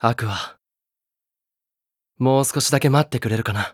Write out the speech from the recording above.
アクア、もう少しだけ待ってくれるかな。